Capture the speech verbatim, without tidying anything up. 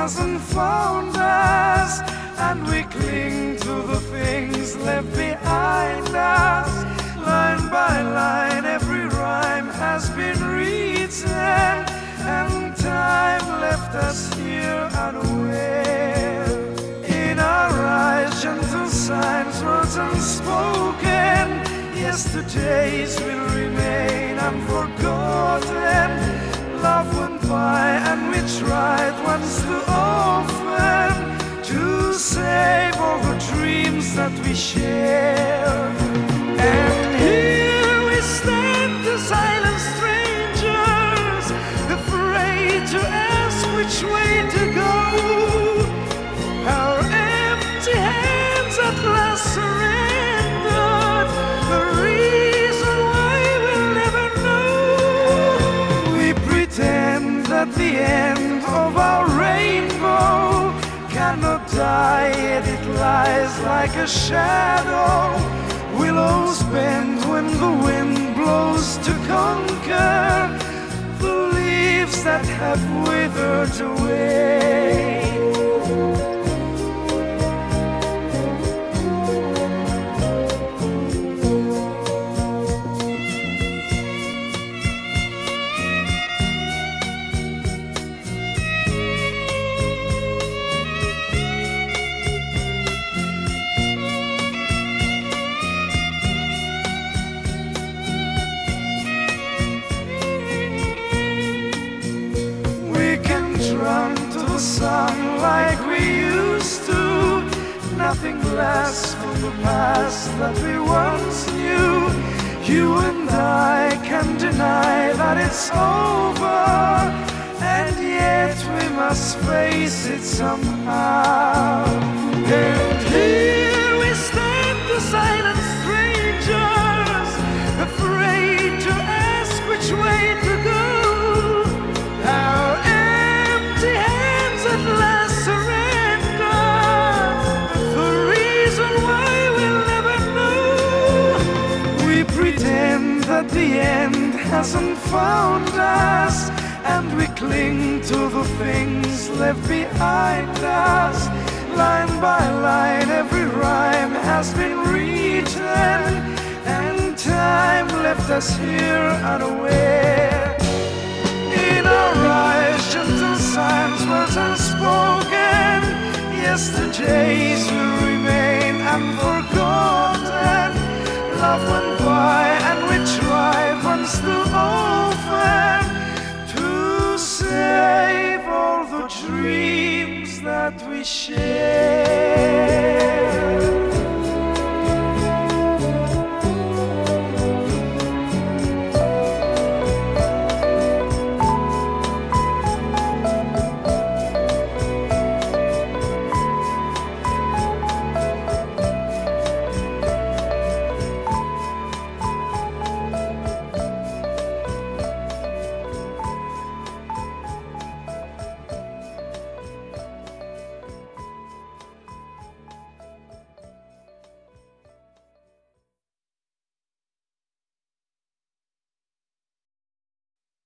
hasn't found us, and we cling to the things left behind us. Line by line, every rhyme has been written, and time left us here unaware. In our eyes, gentle signs, words unspoken. Yesterdays will remain unforgotten. Love went by and we tried once too often to save all the dreams that we shared. And here we stand, the silent strangers, afraid to ask which way to go. Our empty hands at last surrendered, the reason why we'll never know. We pretend that the end of our rainbow cannot die, yet it lies like a shadow. Willows bend when the wind blows to conquer the leaves that have withered away. Run to the sun like we used to. Nothing lasts from the past that we once knew. You and I can't deny that it's over, and yet we must face it somehow. And here we stand, the silent strangers, afraid to ask which way to go. Our hands at last surrender, the reason why we'll never know. We pretend that the end hasn't found us, and we cling to the things left behind us. Line by line, every rhyme has been written, and time left us here unaware. In our eyes, gentle signs, words unspoken. Yesterdays will remain unforgotten. Love went by and we tried once too often to save all the dreams that we shared.